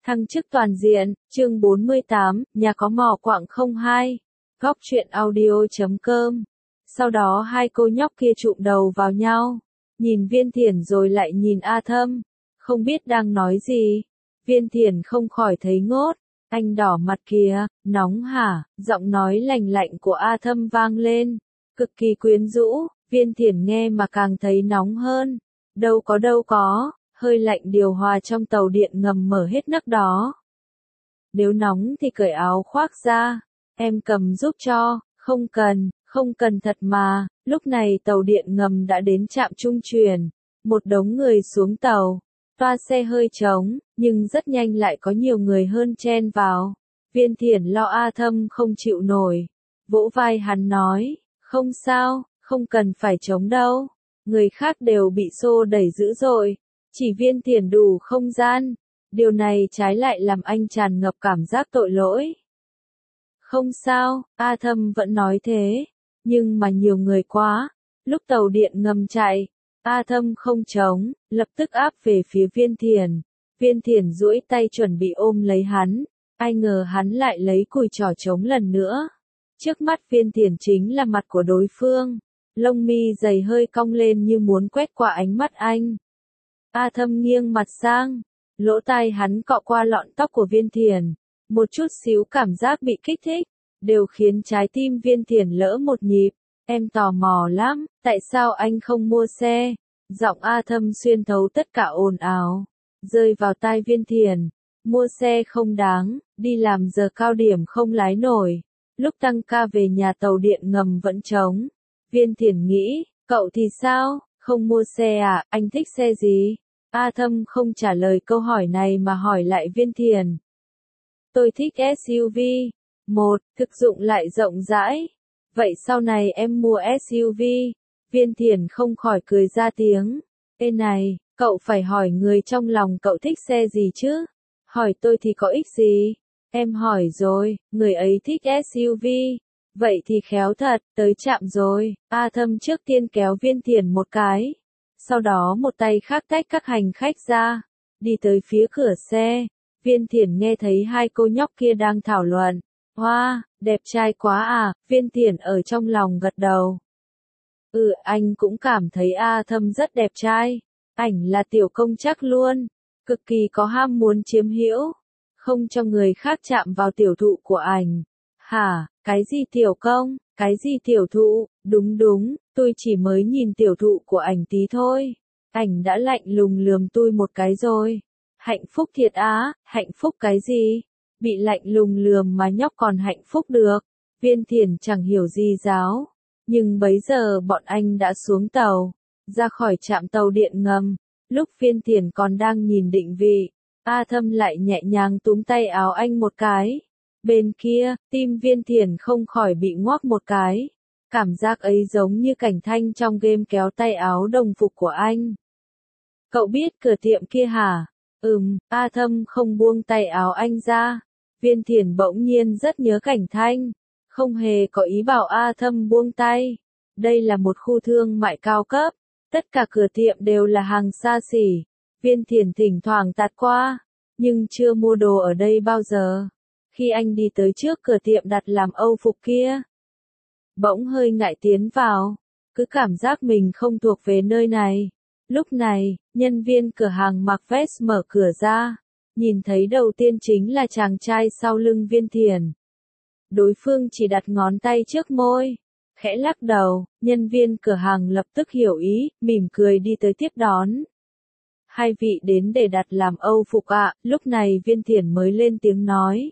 Thăng chức toàn diện, chương 48, nhà có mỏ quặng 02. Góc truyện audio.com. Sau đó hai cô nhóc kia chụm đầu vào nhau, nhìn Viên Thiển rồi lại nhìn A Thâm, không biết đang nói gì. Viên Thiển không khỏi thấy ngốt, anh đỏ mặt kìa, nóng hả? Giọng nói lành lạnh của A Thâm vang lên, cực kỳ quyến rũ. Viên Thiển nghe mà càng thấy nóng hơn. Đâu có. Hơi lạnh điều hòa trong tàu điện ngầm mở hết nấc đó. Nếu nóng thì cởi áo khoác ra, em cầm giúp cho. Không cần thật mà. Lúc này tàu điện ngầm đã đến trạm trung chuyển, một đống người xuống tàu, toa xe hơi trống, nhưng rất nhanh lại có nhiều người hơn chen vào. Viên Thiển lo A Thâm không chịu nổi, vỗ vai hắn nói, không sao, không cần phải trống đâu, người khác đều bị xô đẩy dữ dội. Chỉ Viên Thiển đủ không gian, điều này trái lại làm anh tràn ngập cảm giác tội lỗi. Không sao, A Thâm vẫn nói thế, nhưng mà nhiều người quá. Lúc tàu điện ngầm chạy, A Thâm không chống, lập tức áp về phía Viên Thiển. Viên Thiển duỗi tay chuẩn bị ôm lấy hắn, ai ngờ hắn lại lấy cùi chỏ chống lần nữa. Trước mắt Viên Thiển chính là mặt của đối phương, lông mi dày hơi cong lên như muốn quét qua ánh mắt anh. A Thâm nghiêng mặt sang, lỗ tai hắn cọ qua lọn tóc của Viên Thiển, một chút xíu cảm giác bị kích thích, đều khiến trái tim Viên Thiển lỡ một nhịp. Em tò mò lắm, tại sao anh không mua xe? Giọng A Thâm xuyên thấu tất cả ồn ào, rơi vào tai Viên Thiển. Mua xe không đáng, đi làm giờ cao điểm không lái nổi, lúc tăng ca về nhà tàu điện ngầm vẫn trống. Viên Thiển nghĩ, cậu thì sao, không mua xe à, anh thích xe gì? A Thâm không trả lời câu hỏi này mà hỏi lại Viên Thiển. Tôi thích SUV. Một, thực dụng lại rộng rãi. Vậy sau này em mua SUV. Viên Thiển không khỏi cười ra tiếng. Ê này, cậu phải hỏi người trong lòng cậu thích xe gì chứ? Hỏi tôi thì có ích gì? Em hỏi rồi, người ấy thích SUV. Vậy thì khéo thật, tới trạm rồi. A Thâm trước tiên kéo Viên Thiển một cái, sau đó một tay khác tách các hành khách ra, đi tới phía cửa xe. Viên Thiển nghe thấy hai cô nhóc kia đang thảo luận. Wow, đẹp trai quá à, Viên Thiển ở trong lòng gật đầu. Anh cũng cảm thấy A Thâm rất đẹp trai. Ảnh là tiểu công chắc luôn, cực kỳ có ham muốn chiếm hữu, không cho người khác chạm vào tiểu thụ của ảnh. Hả, cái gì tiểu công, cái gì tiểu thụ? Đúng, tôi chỉ mới nhìn tiểu thụ của ảnh tí thôi. Ảnh đã lạnh lùng lườm tôi một cái rồi. Hạnh phúc thiệt á, hạnh phúc cái gì? Bị lạnh lùng lườm mà nhóc còn hạnh phúc được. Viên Thiển chẳng hiểu gì giáo. Nhưng bấy giờ bọn anh đã xuống tàu, ra khỏi trạm tàu điện ngầm. Lúc Viên Thiển còn đang nhìn định vị, A Thâm lại nhẹ nhàng túm tay áo anh một cái. Bên kia, tim Viên Thiển không khỏi bị ngoác một cái. Cảm giác ấy giống như Cảnh Thanh trong game kéo tay áo đồng phục của anh. Cậu biết cửa tiệm kia hả? A Thâm không buông tay áo anh ra. Viên Thiển bỗng nhiên rất nhớ Cảnh Thanh, không hề có ý bảo A Thâm buông tay. Đây là một khu thương mại cao cấp, tất cả cửa tiệm đều là hàng xa xỉ. Viên Thiển thỉnh thoảng tạt qua, nhưng chưa mua đồ ở đây bao giờ. Khi anh đi tới trước cửa tiệm đặt làm Âu phục kia, bỗng hơi ngại tiến vào, cứ cảm giác mình không thuộc về nơi này. Lúc này, nhân viên cửa hàng mặc vest mở cửa ra, nhìn thấy đầu tiên chính là chàng trai sau lưng Viên Thiển. Đối phương chỉ đặt ngón tay trước môi, khẽ lắc đầu. Nhân viên cửa hàng lập tức hiểu ý, mỉm cười đi tới tiếp đón. Hai vị đến để đặt làm Âu phục ạ. Lúc này Viên Thiển mới lên tiếng nói.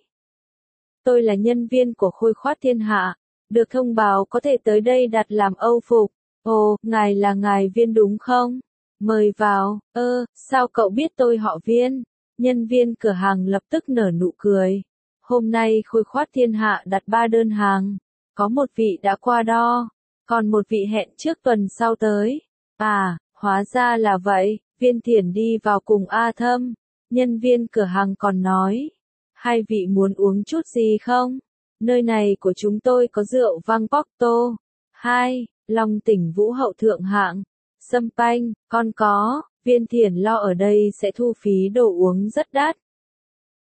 Tôi là nhân viên của Khôi Khoát Thiên Hạ, được thông báo có thể tới đây đặt làm Âu phục. Ồ, ngài là ngài Viên đúng không? Mời vào. Sao cậu biết tôi họ Viên? Nhân viên cửa hàng lập tức nở nụ cười. Hôm nay Khôi Khoát Thiên Hạ đặt 3 đơn hàng, có một vị đã qua đo, còn một vị hẹn trước tuần sau tới. À, hóa ra là vậy. Viên Thiển đi vào cùng A Thâm. Nhân viên cửa hàng còn nói, hai vị muốn uống chút gì không? Nơi này của chúng tôi có rượu vang Porto 2, Long Tỉnh Vũ Hậu thượng hạng, sâm panh, còn có. Viên Thiển lo ở đây sẽ thu phí đồ uống rất đắt.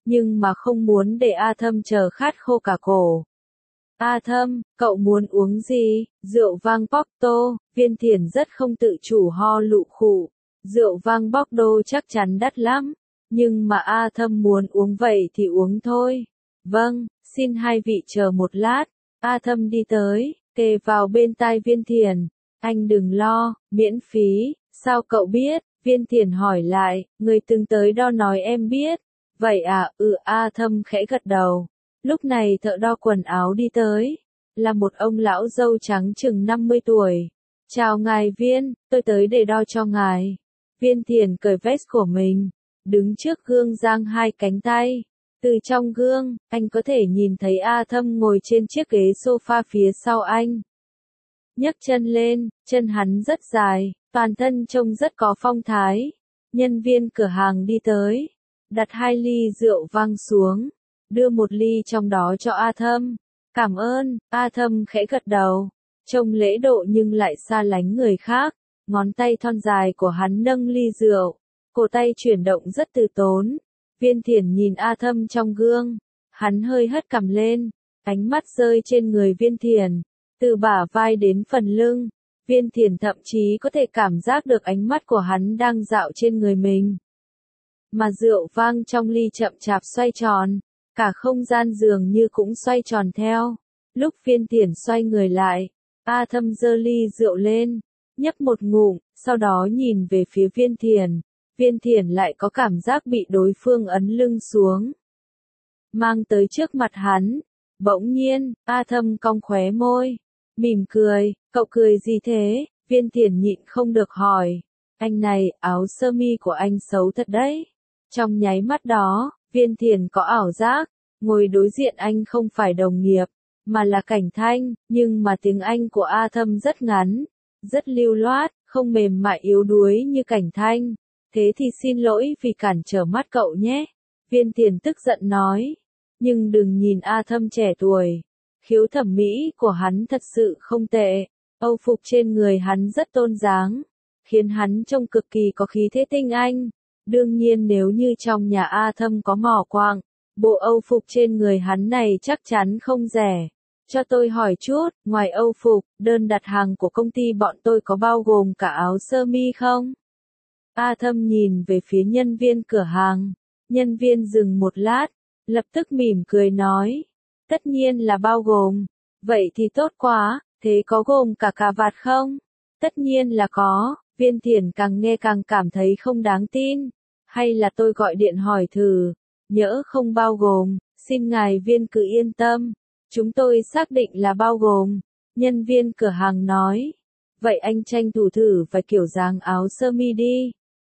nhưng mà không muốn để A Thâm chờ khát khô cả cổ. A Thâm, cậu muốn uống gì? Rượu vang Porto, Viên Thiển rất không tự chủ ho lụ khụ. Rượu vang Bordeaux chắc chắn đắt lắm, nhưng mà A Thâm muốn uống vậy thì uống thôi. Vâng, xin hai vị chờ một lát. A Thâm đi tới, kề vào bên tai Viên Thiển. Anh đừng lo, miễn phí. Sao cậu biết? Viên Thiển hỏi lại, người từng tới đo nói em biết. Vậy à, A Thâm khẽ gật đầu. Lúc này thợ đo quần áo đi tới, là một ông lão râu trắng chừng 50 tuổi. Chào ngài Viên, tôi tới để đo cho ngài. Viên Thiển cởi vest của mình, đứng trước gương giang hai cánh tay. Từ trong gương, anh có thể nhìn thấy A Thâm ngồi trên chiếc ghế sofa phía sau anh. Nhấc chân lên, chân hắn rất dài, toàn thân trông rất có phong thái. Nhân viên cửa hàng đi tới, đặt 2 ly rượu vang xuống, đưa 1 ly trong đó cho A Thâm. Cảm ơn, A Thâm khẽ gật đầu, trông lễ độ nhưng lại xa lánh người khác. Ngón tay thon dài của hắn nâng ly rượu, cổ tay chuyển động rất từ tốn. Viên Thiển nhìn A Thâm trong gương, hắn hơi hất cằm lên, ánh mắt rơi trên người Viên Thiển, từ bả vai đến phần lưng. Viên Thiển thậm chí có thể cảm giác được ánh mắt của hắn đang dạo trên người mình. Mà rượu vang trong ly chậm chạp xoay tròn, cả không gian dường như cũng xoay tròn theo. Lúc Viên Thiển xoay người lại, A Thâm giơ ly rượu lên, nhấp một ngụm, sau đó nhìn về phía Viên Thiển. Viên Thiển lại có cảm giác bị đối phương ấn lưng xuống, mang tới trước mặt hắn. Bỗng nhiên, A Thâm cong khóe môi, mỉm cười. Cậu cười gì thế? Viên Thiển nhịn không được hỏi. Anh này, áo sơ mi của anh xấu thật đấy. Trong nháy mắt đó, Viên Thiển có ảo giác, ngồi đối diện anh không phải đồng nghiệp, mà là Cảnh Thanh, nhưng mà tiếng Anh của A Thâm rất ngắn, rất lưu loát, không mềm mại yếu đuối như Cảnh Thanh. Thế thì xin lỗi vì cản trở mắt cậu nhé. Viên Thiển tức giận nói. Nhưng đừng nhìn A Thâm trẻ tuổi. Khiếu thẩm mỹ của hắn thật sự không tệ. Âu phục trên người hắn rất tôn dáng, khiến hắn trông cực kỳ có khí thế tinh anh. Đương nhiên nếu như trong nhà A Thâm có mỏ quặng, bộ Âu phục trên người hắn này chắc chắn không rẻ. Cho tôi hỏi chút, ngoài Âu phục, đơn đặt hàng của công ty bọn tôi có bao gồm cả áo sơ mi không? A Thâm nhìn về phía nhân viên cửa hàng. Nhân viên dừng một lát, lập tức mỉm cười nói. Tất nhiên là bao gồm. Vậy thì tốt quá, thế có gồm cả cà vạt không? Tất nhiên là có. Viên Thiển càng nghe càng cảm thấy không đáng tin. Hay là tôi gọi điện hỏi thử. Nhỡ không bao gồm, xin ngài Viên cứ yên tâm. Chúng tôi xác định là bao gồm. Nhân viên cửa hàng nói. Vậy anh tranh thủ thử vài kiểu dáng áo sơ mi đi.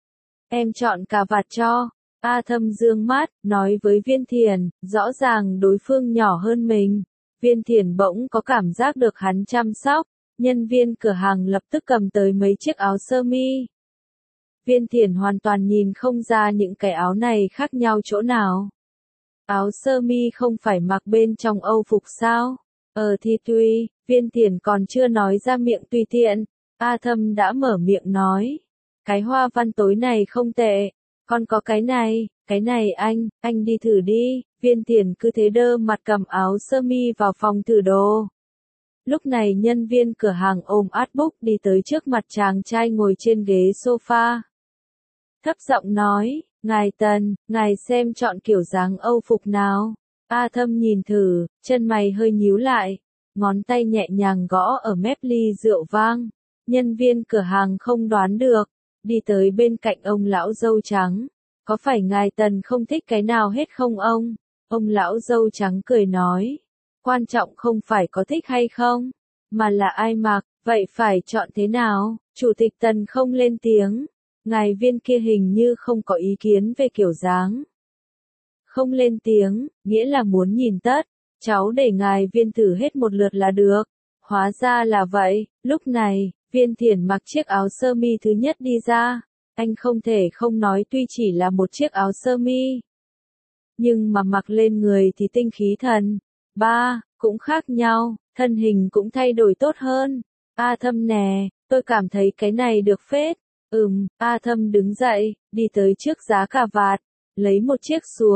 Em chọn cà vạt cho. A Thâm dương mắt, nói với Viên Thiển, rõ ràng đối phương nhỏ hơn mình. Viên Thiển bỗng có cảm giác được hắn chăm sóc. Nhân viên cửa hàng lập tức cầm tới mấy chiếc áo sơ mi. Viên Thiển hoàn toàn nhìn không ra những cái áo này khác nhau chỗ nào. Áo sơ mi không phải mặc bên trong Âu phục sao? Thì tuy, Viên Thiển còn chưa nói ra miệng tùy tiện. A Thâm đã mở miệng nói. Cái hoa văn tối này không tệ. Còn có cái này anh đi thử đi. Viên Thiển cứ thế đơ mặt cầm áo sơ mi vào phòng thử đồ. Lúc này nhân viên cửa hàng ôm artbook đi tới trước mặt chàng trai ngồi trên ghế sofa. Thấp giọng nói, ngài Tần, ngài xem chọn kiểu dáng Âu phục nào. A Thâm nhìn thử, chân mày hơi nhíu lại, ngón tay nhẹ nhàng gõ ở mép ly rượu vang. Nhân viên cửa hàng không đoán được, đi tới bên cạnh ông lão râu trắng. Có phải ngài Tần không thích cái nào hết không ông? Ông lão râu trắng cười nói. Quan trọng không phải có thích hay không, mà là ai mặc, vậy phải chọn thế nào? Chủ tịch Tần không lên tiếng. Ngài Viên kia hình như không có ý kiến về kiểu dáng. Không lên tiếng, nghĩa là muốn nhìn tất. Cháu để ngài Viên thử hết một lượt là được. Hóa ra là vậy. Lúc này, Viên Thiển mặc chiếc áo sơ mi thứ nhất đi ra. Anh không thể không nói tuy chỉ là một chiếc áo sơ mi, nhưng mà mặc lên người thì tinh khí thần. Cũng khác nhau, thân hình cũng thay đổi tốt hơn. A Thâm nè, tôi cảm thấy cái này được phết. A Thâm đứng dậy, đi tới trước giá cà vạt, lấy một chiếc xuống,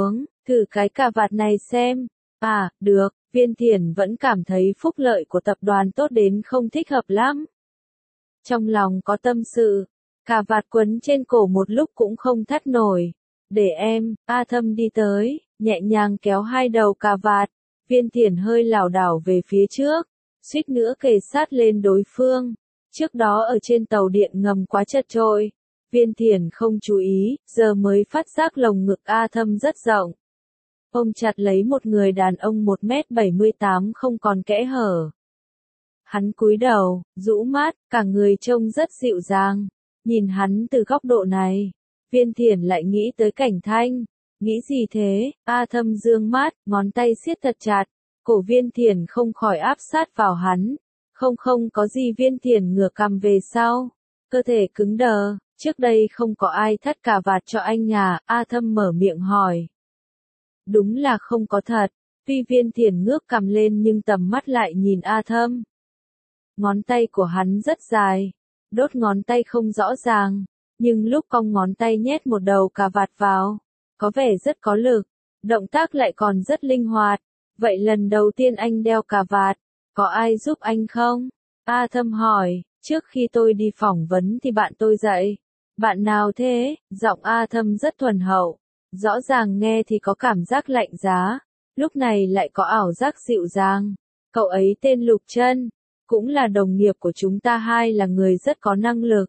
Thử cái cà vạt này xem. À, được, Viên Thiển vẫn cảm thấy phúc lợi của tập đoàn tốt đến không thích hợp lắm. Trong lòng có tâm sự, cà vạt quấn trên cổ một lúc cũng không thắt nổi. Để em, A Thâm đi tới, nhẹ nhàng kéo hai đầu cà vạt. Viên Thiển hơi lảo đảo về phía trước, suýt nữa kề sát lên đối phương. Trước đó ở trên tàu điện ngầm quá chật chội, Viên Thiển không chú ý, giờ mới phát giác lồng ngực A Thâm rất rộng. Ôm chặt lấy một người đàn ông 1m78 không còn kẽ hở. Hắn cúi đầu, rũ mắt, cả người trông rất dịu dàng. Nhìn hắn từ góc độ này, Viên Thiển lại nghĩ tới Cảnh Thanh. Nghĩ gì thế? A Thâm dương mắt, ngón tay siết thật chặt. Cổ Viên Thiển không khỏi áp sát vào hắn. Không có gì. Viên Thiển ngửa cằm về sau. Cơ thể cứng đờ. Trước đây không có ai thắt cà vạt cho anh à? A Thâm mở miệng hỏi. Đúng là không có thật. Tuy Viên Thiển ngước cằm lên nhưng tầm mắt lại nhìn A Thâm. Ngón tay của hắn rất dài. Đốt ngón tay không rõ ràng. Nhưng lúc cong ngón tay nhét một đầu cà vạt vào, có vẻ rất có lực. Động tác lại còn rất linh hoạt. Vậy lần đầu tiên anh đeo cà vạt, có ai giúp anh không? A Thâm hỏi, trước khi tôi đi phỏng vấn thì bạn tôi dạy. Bạn nào thế? Giọng A Thâm rất thuần hậu. Rõ ràng nghe thì có cảm giác lạnh giá. Lúc này lại có ảo giác dịu dàng. Cậu ấy tên Lục Trân. Cũng là đồng nghiệp của chúng ta, hai là người rất có năng lực.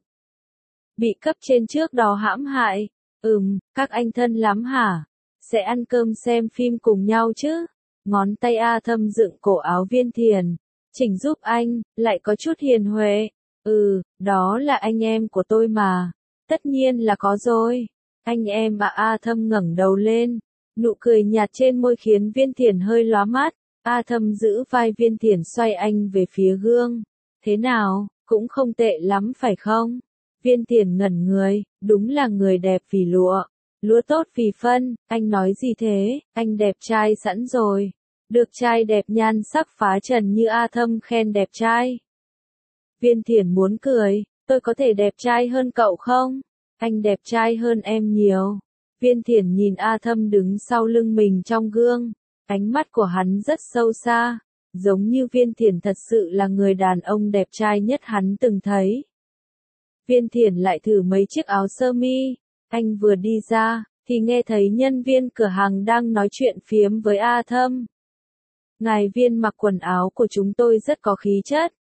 Bị cấp trên trước đó hãm hại. Các anh thân lắm hả? Sẽ ăn cơm xem phim cùng nhau chứ? Ngón tay A Thâm dựng cổ áo Viên Thiển. Chỉnh giúp anh, lại có chút hiền huệ. Đó là anh em của tôi mà. Tất nhiên là có rồi. Anh em à? A Thâm ngẩng đầu lên. Nụ cười nhạt trên môi khiến Viên Thiển hơi lóa mắt. A Thâm giữ vai Viên Thiển xoay anh về phía gương. Thế nào, cũng không tệ lắm phải không? Viên Thiển ngẩn người, đúng là người đẹp vì lụa. Lúa tốt vì phân, anh nói gì thế? Anh đẹp trai sẵn rồi. Được trai đẹp nhan sắc phá trần như A Thâm khen đẹp trai. Viên Thiển muốn cười, tôi có thể đẹp trai hơn cậu không? Anh đẹp trai hơn em nhiều. Viên Thiển nhìn A Thâm đứng sau lưng mình trong gương. Ánh mắt của hắn rất sâu xa, giống như Viên Thiển thật sự là người đàn ông đẹp trai nhất hắn từng thấy. Viên Thiển lại thử mấy chiếc áo sơ mi. Anh vừa đi ra, thì nghe thấy nhân viên cửa hàng đang nói chuyện phiếm với A Thâm. Ngài Viên mặc quần áo của chúng tôi rất có khí chất.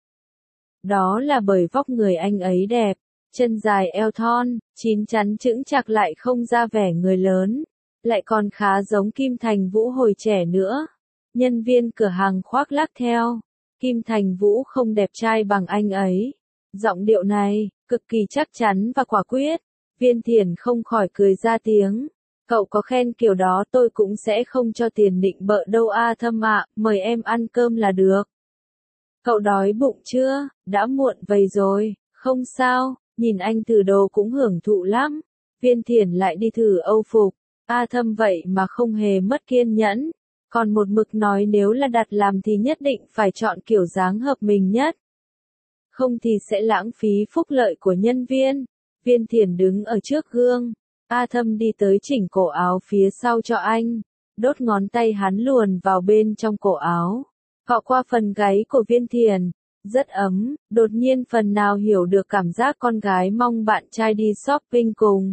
Đó là bởi vóc người anh ấy đẹp, chân dài eo thon, chín chắn chững chạc lại không ra vẻ người lớn. Lại còn khá giống Kim Thành Vũ hồi trẻ nữa. Nhân viên cửa hàng khoác lác theo. Kim Thành Vũ không đẹp trai bằng anh ấy. Giọng điệu này, cực kỳ chắc chắn và quả quyết. Viên Thiển không khỏi cười ra tiếng. Cậu có khen kiểu đó tôi cũng sẽ không cho tiền định bợ đâu A Thâm ạ, mời em ăn cơm là được. Cậu đói bụng chưa? Đã muộn vậy rồi, không sao, nhìn anh thử đồ cũng hưởng thụ lắm. Viên Thiển lại đi thử âu phục. A Thâm vậy mà không hề mất kiên nhẫn. Còn một mực nói nếu là đặt làm thì nhất định phải chọn kiểu dáng hợp mình nhất. Không thì sẽ lãng phí phúc lợi của nhân viên. Viên Thiển đứng ở trước gương. A Thâm đi tới chỉnh cổ áo phía sau cho anh. Đốt ngón tay hắn luồn vào bên trong cổ áo. Cọ qua phần gáy của Viên Thiển. Rất ấm, đột nhiên phần nào hiểu được cảm giác con gái mong bạn trai đi shopping cùng.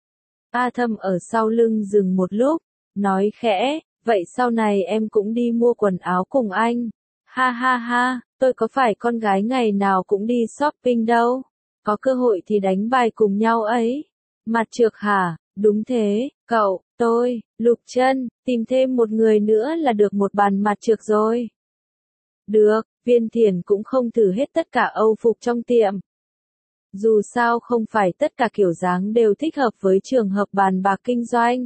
A Thâm ở sau lưng dừng một lúc, nói khẽ, vậy sau này em cũng đi mua quần áo cùng anh. Ha ha ha, tôi có phải con gái ngày nào cũng đi shopping đâu. Có cơ hội thì đánh bài cùng nhau ấy. Mặt trược hả? Đúng thế, cậu, tôi, Lục Trân, tìm thêm một người nữa là được một bàn mặt trược rồi. Được, Viên Thiển cũng không thử hết tất cả âu phục trong tiệm. Dù sao không phải tất cả kiểu dáng đều thích hợp với trường hợp bàn bạc kinh doanh.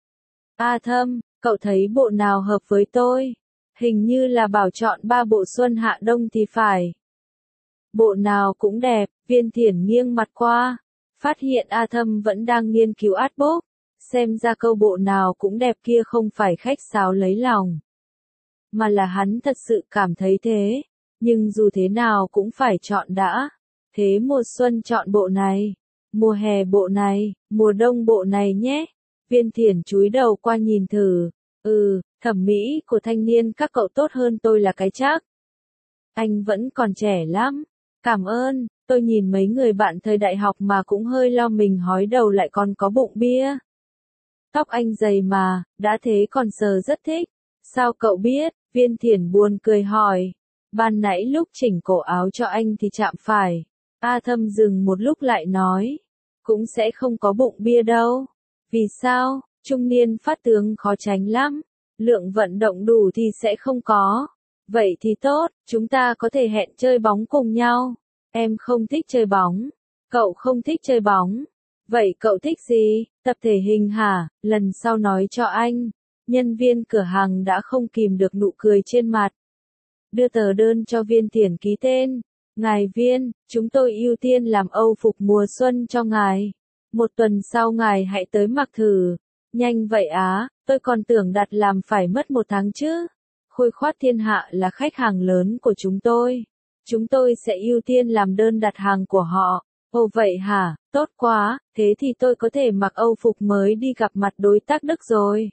A Thâm, cậu thấy bộ nào hợp với tôi? Hình như là bảo chọn 3 bộ xuân hạ đông thì phải. Bộ nào cũng đẹp, Viên Thiển nghiêng mặt qua. Phát hiện A Thâm vẫn đang nghiên cứu artbook. Xem ra câu bộ nào cũng đẹp kia không phải khách sáo lấy lòng. Mà là hắn thật sự cảm thấy thế. Nhưng dù thế nào cũng phải chọn đã. Thế mùa xuân chọn bộ này, mùa hè bộ này, mùa đông bộ này nhé. Viên Thiển chúi đầu qua nhìn thử, Thẩm mỹ của thanh niên các cậu tốt hơn tôi là cái chắc. Anh vẫn còn trẻ lắm. Cảm ơn, tôi nhìn mấy người bạn thời đại học mà cũng hơi lo mình hói đầu lại còn có bụng bia. Tóc anh dày mà, đã thế còn sờ rất thích. Sao cậu biết? Viên Thiển buồn cười hỏi. Ban nãy lúc chỉnh cổ áo cho anh thì chạm phải. A Thâm dừng một lúc lại nói. Cũng sẽ không có bụng bia đâu. Vì sao? Trung niên phát tướng khó tránh lắm. Lượng vận động đủ thì sẽ không có. Vậy thì tốt, chúng ta có thể hẹn chơi bóng cùng nhau. Em không thích chơi bóng. Cậu không thích chơi bóng. Vậy cậu thích gì? Tập thể hình hả? Lần sau nói cho anh. Nhân viên cửa hàng đã không kìm được nụ cười trên mặt. Đưa tờ đơn cho Viên Thiển ký tên. Ngài Viên, chúng tôi ưu tiên làm Âu phục mùa xuân cho ngài. Một tuần sau ngài hãy tới mặc thử. Nhanh vậy á, tôi còn tưởng đặt làm phải mất 1 tháng chứ. Khôi Khoát Thiên Hạ là khách hàng lớn của chúng tôi. Chúng tôi sẽ ưu tiên làm đơn đặt hàng của họ. Ồ vậy hả, tốt quá, thế thì tôi có thể mặc Âu phục mới đi gặp mặt đối tác Đức rồi.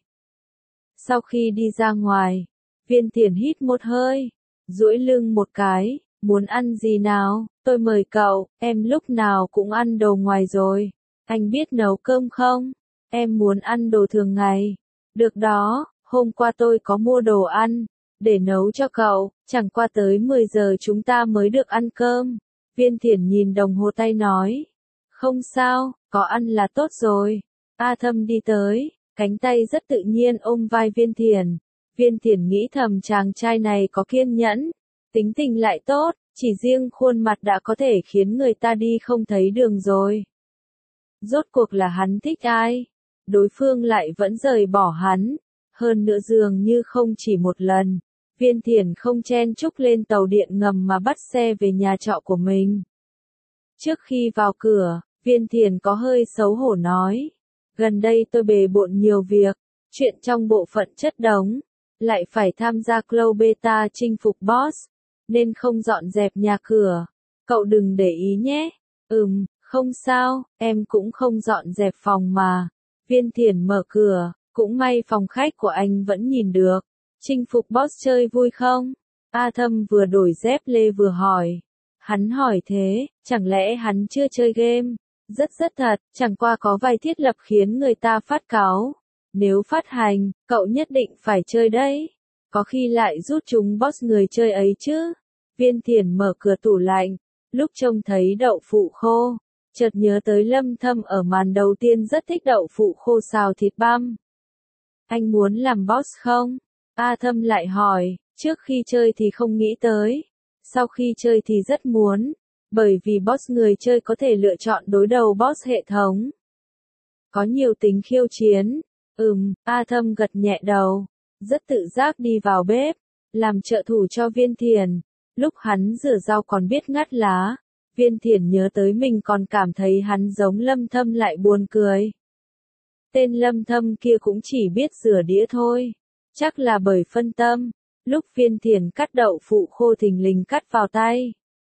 Sau khi đi ra ngoài, Viên Thiển hít một hơi, duỗi lưng một cái, muốn ăn gì nào, tôi mời cậu, em lúc nào cũng ăn đồ ngoài rồi. Anh biết nấu cơm không? Em muốn ăn đồ thường ngày. Được đó, hôm qua tôi có mua đồ ăn, để nấu cho cậu, chẳng qua tới 10 giờ chúng ta mới được ăn cơm. Viên Thiển nhìn đồng hồ tay nói. Không sao, có ăn là tốt rồi. A Thâm đi tới, cánh tay rất tự nhiên ôm vai Viên Thiển. Viên Thiển nghĩ thầm chàng trai này có kiên nhẫn, tính tình lại tốt, chỉ riêng khuôn mặt đã có thể khiến người ta đi không thấy đường rồi. Rốt cuộc là hắn thích ai? Đối phương lại vẫn rời bỏ hắn. Hơn nữa dường như không chỉ một lần. Viên Thiển không chen chúc lên tàu điện ngầm mà bắt xe về nhà trọ của mình. Trước khi vào cửa, Viên Thiển có hơi xấu hổ nói. Gần đây tôi bề bộn nhiều việc, chuyện trong bộ phận chất đống, lại phải tham gia Club Beta chinh phục boss, nên không dọn dẹp nhà cửa. Cậu đừng để ý nhé. Không sao, em cũng không dọn dẹp phòng mà. Viên Thiển mở cửa, cũng may phòng khách của anh vẫn nhìn được. Chinh phục boss chơi vui không? A Thâm vừa đổi dép lê vừa hỏi. Hắn hỏi thế, chẳng lẽ hắn chưa chơi game? Rất thật, chẳng qua có vài thiết lập khiến người ta phát cáu. Nếu phát hành, cậu nhất định phải chơi đấy. Có khi lại rút chúng boss người chơi ấy chứ. Viên Thiển mở cửa tủ lạnh, lúc trông thấy đậu phụ khô, chợt nhớ tới Lâm Thâm ở màn đầu tiên rất thích đậu phụ khô xào thịt băm. Anh muốn làm boss không? A Thâm lại hỏi, trước khi chơi thì không nghĩ tới, sau khi chơi thì rất muốn, bởi vì boss người chơi có thể lựa chọn đối đầu boss hệ thống. Có nhiều tính khiêu chiến. A Thâm gật nhẹ đầu, rất tự giác đi vào bếp, làm trợ thủ cho Viên Thiển. Lúc hắn rửa rau còn biết ngắt lá, Viên Thiển nhớ tới mình còn cảm thấy hắn giống Lâm Thâm lại buồn cười. Tên Lâm Thâm kia cũng chỉ biết rửa đĩa thôi. Chắc là bởi phân tâm. Lúc Viên Thiển cắt đậu phụ khô thình lình cắt vào tay.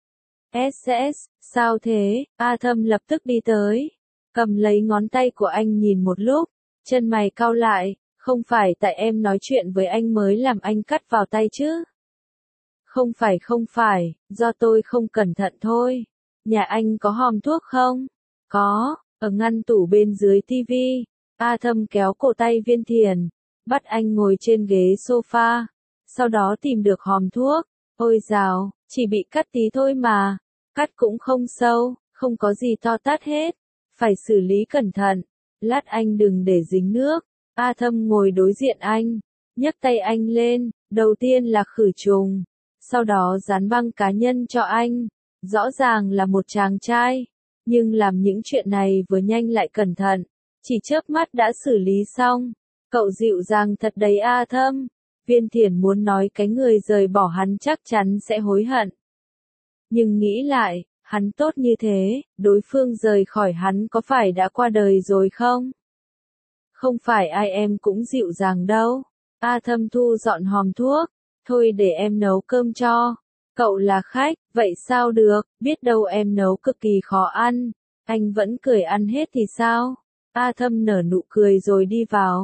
Sao thế? A Thâm lập tức đi tới. Cầm lấy ngón tay của anh nhìn một lúc. Chân mày cau lại. Không phải tại em nói chuyện với anh mới làm anh cắt vào tay chứ? Không phải, do tôi không cẩn thận thôi. Nhà anh có hòm thuốc không? Có, ở ngăn tủ bên dưới tivi. A Thâm kéo cổ tay Viên Thiển, bắt anh ngồi trên ghế sofa, sau đó tìm được hòm thuốc. Ôi dào, chỉ bị cắt tí thôi mà, cắt cũng không sâu, không có gì to tát hết, phải xử lý cẩn thận, lát anh đừng để dính nước. A Thâm ngồi đối diện anh, nhấc tay anh lên, đầu tiên là khử trùng, sau đó dán băng cá nhân cho anh. Rõ ràng là một chàng trai, nhưng làm những chuyện này vừa nhanh lại cẩn thận, chỉ chớp mắt đã xử lý xong. Cậu dịu dàng thật đấy A Thâm. Viên Thiển muốn nói cái người rời bỏ hắn chắc chắn sẽ hối hận. Nhưng nghĩ lại, hắn tốt như thế, đối phương rời khỏi hắn có phải đã qua đời rồi không? Không phải ai em cũng dịu dàng đâu. A Thâm thu dọn hòm thuốc. Thôi để em nấu cơm cho. Cậu là khách, vậy sao được, biết đâu em nấu cực kỳ khó ăn. Anh vẫn cười ăn hết thì sao? A Thâm nở nụ cười rồi đi vào.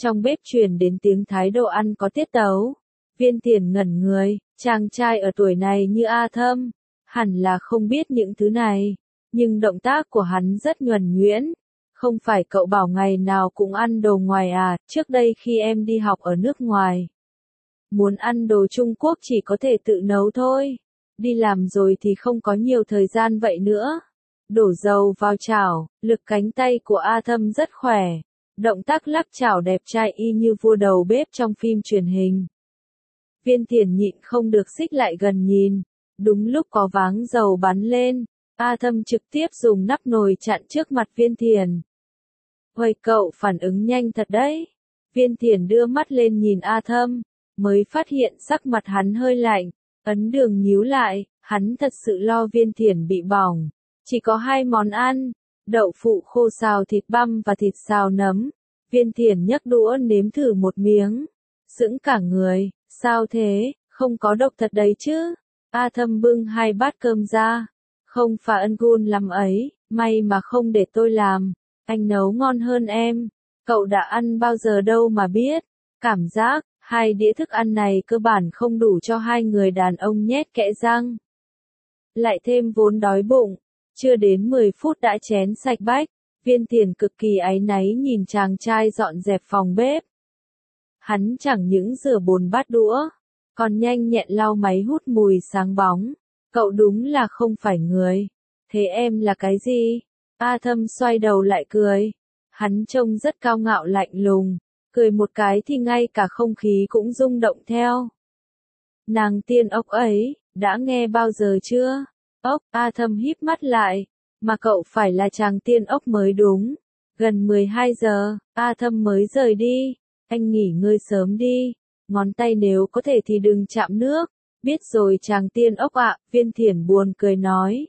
Trong bếp truyền đến tiếng thái độ ăn có tiết tấu. Viên Thiền ngẩn người, chàng trai ở tuổi này như A Thâm, hẳn là không biết những thứ này, nhưng động tác của hắn rất nhuần nhuyễn. Không phải cậu bảo ngày nào cũng ăn đồ ngoài à, trước đây khi em đi học ở nước ngoài. Muốn ăn đồ Trung Quốc chỉ có thể tự nấu thôi. Đi làm rồi thì không có nhiều thời gian vậy nữa. Đổ dầu vào chảo, lực cánh tay của A Thâm rất khỏe. Động tác lắc chảo đẹp trai y như vua đầu bếp trong phim truyền hình. Viên Thiền nhịn không được xích lại gần nhìn. Đúng lúc có váng dầu bắn lên, A Thâm trực tiếp dùng nắp nồi chặn trước mặt Viên Thiền. Ôi cậu phản ứng nhanh thật đấy. Viên Thiền đưa mắt lên nhìn A Thâm, mới phát hiện sắc mặt hắn hơi lạnh, ấn đường nhíu lại, hắn thật sự lo Viên Thiền bị bỏng. Chỉ có 2 món ăn, đậu phụ khô xào thịt băm và thịt xào nấm. Viên Thiền nhấc đũa nếm thử một miếng, sững cả người, sao thế, không có độc thật đấy chứ. A Thâm bưng 2 bát cơm ra, không phà ân gun lắm ấy, may mà không để tôi làm, anh nấu ngon hơn em, cậu đã ăn bao giờ đâu mà biết, cảm giác, 2 đĩa thức ăn này cơ bản không đủ cho 2 người đàn ông nhét kẽ răng. Lại thêm vốn đói bụng, chưa đến 10 phút đã chén sạch bách, Viên Thiền cực kỳ áy náy nhìn chàng trai dọn dẹp phòng bếp. Hắn chẳng những rửa bồn bát đũa, còn nhanh nhẹn lau máy hút mùi sáng bóng. Cậu đúng là không phải người. Thế em là cái gì? A Thâm xoay đầu lại cười. Hắn trông rất cao ngạo lạnh lùng. Cười một cái thì ngay cả không khí cũng rung động theo. Nàng tiên ốc ấy, đã nghe bao giờ chưa? Ốc, A Thâm híp mắt lại. Mà cậu phải là chàng tiên ốc mới đúng. Gần 12 giờ, A Thâm mới rời đi. Anh nghỉ ngơi sớm đi. Ngón tay nếu có thể thì đừng chạm nước. Biết rồi chàng tiên ốc ạ, Viên Thiền buồn cười nói.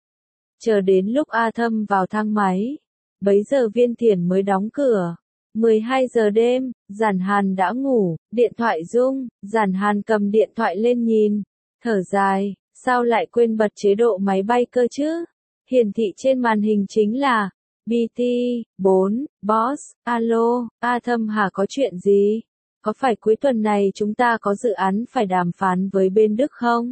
Chờ đến lúc A Thâm vào thang máy. Bấy giờ Viên Thiền mới đóng cửa. 12 giờ đêm, Giản Hàn đã ngủ, điện thoại rung, Giản Hàn cầm điện thoại lên nhìn. Thở dài, sao lại quên bật chế độ máy bay cơ chứ? Hiển thị trên màn hình chính là BT4, Boss, alo, A Thâm hả có chuyện gì? Có phải cuối tuần này chúng ta có dự án phải đàm phán với bên Đức không?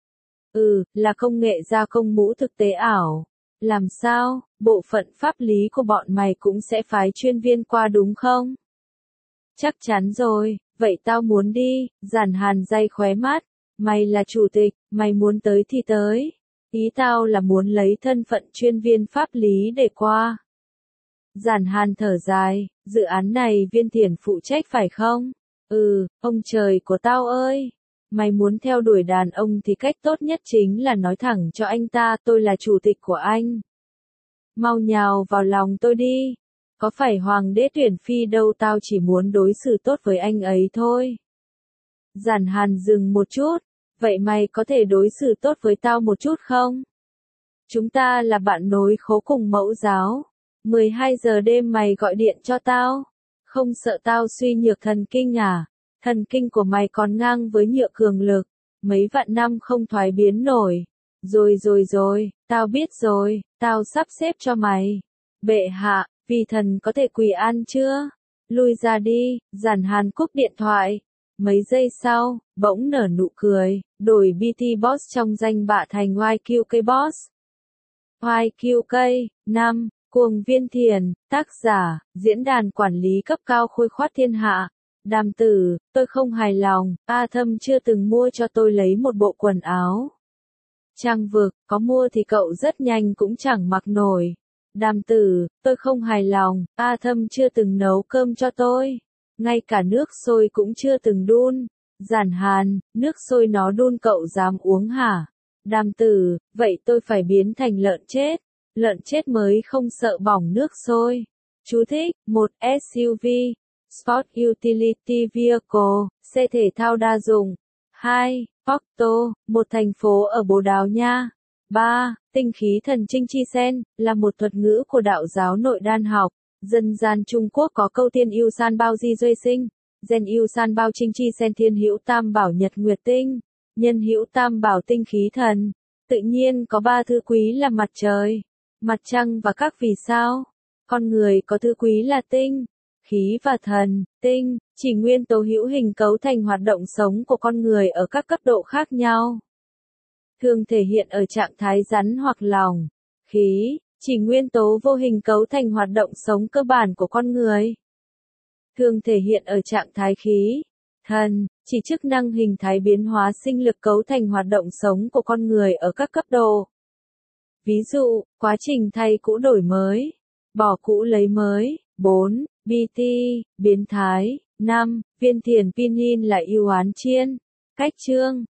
Là công nghệ gia công mũ thực tế ảo. Làm sao, bộ phận pháp lý của bọn mày cũng sẽ phái chuyên viên qua đúng không? Chắc chắn rồi, vậy tao muốn đi, Giản Hàn day khóe mắt. Mày là chủ tịch, mày muốn tới thì tới. Ý tao là muốn lấy thân phận chuyên viên pháp lý để qua. Giản Hàn thở dài, dự án này Viên Thiền phụ trách phải không? Ông trời của tao ơi! Mày muốn theo đuổi đàn ông thì cách tốt nhất chính là nói thẳng cho anh ta tôi là chủ tịch của anh. Mau nhào vào lòng tôi đi. Có phải hoàng đế tuyển phi đâu, tao chỉ muốn đối xử tốt với anh ấy thôi. Giản Hàn dừng một chút. Vậy mày có thể đối xử tốt với tao một chút không? Chúng ta là bạn nối khố cùng mẫu giáo. 12 giờ đêm mày gọi điện cho tao. Không sợ tao suy nhược thần kinh à? Thần kinh của mày còn ngang với nhựa cường lực. Mấy vạn năm không thoái biến nổi. Rồi, tao biết rồi, tao sắp xếp cho mày. Bệ hạ, vì thần có thể quỳ an chưa? Lui ra đi, Giản Hàn cúp điện thoại. Mấy giây sau, bỗng nở nụ cười, đổi BT Boss trong danh bạ thành YQK Boss. YQK, 5, Cuồng Viên Thiền, tác giả, diễn đàn quản lý cấp cao Khôi Khoát Thiên Hạ. Đàm tử, tôi không hài lòng, A Thâm chưa từng mua cho tôi lấy một bộ quần áo. Trang vực, có mua thì cậu rất nhanh cũng chẳng mặc nổi. Đàm tử, tôi không hài lòng, A Thâm chưa từng nấu cơm cho tôi. Ngay cả nước sôi cũng chưa từng đun. Giản Hàn, nước sôi nó đun cậu dám uống hả? Đàm tử, vậy tôi phải biến thành lợn chết. Lợn chết mới không sợ bỏng nước sôi. Chú thích, 1. SUV, Sport Utility Vehicle, xe thể thao đa dụng. 2. Porto, một thành phố ở Bồ Đào Nha. 3. Tinh khí thần Trinh Chi Sen, là một thuật ngữ của đạo giáo nội đan học. Dân gian Trung Quốc có câu tiên yêu san bao di duy sinh, gen yêu san bao trinh chi sen thiên hữu tam bảo nhật nguyệt tinh, nhân hữu tam bảo tinh khí thần. Tự nhiên có 3 thứ quý là mặt trời, mặt trăng và các vì sao. Con người có thứ quý là tinh, khí và thần, tinh, chỉ nguyên tố hữu hình cấu thành hoạt động sống của con người ở các cấp độ khác nhau. Thường thể hiện ở trạng thái rắn hoặc lỏng. Khí, chỉ nguyên tố vô hình cấu thành hoạt động sống cơ bản của con người. Thường thể hiện ở trạng thái khí. Thần, chỉ chức năng hình thái biến hóa sinh lực cấu thành hoạt động sống của con người ở các cấp độ. Ví dụ, quá trình thay cũ đổi mới, bỏ cũ lấy mới. 4. BT, biến thái. 5. Viên thiền pinin là yêu oán chiên. Cách chương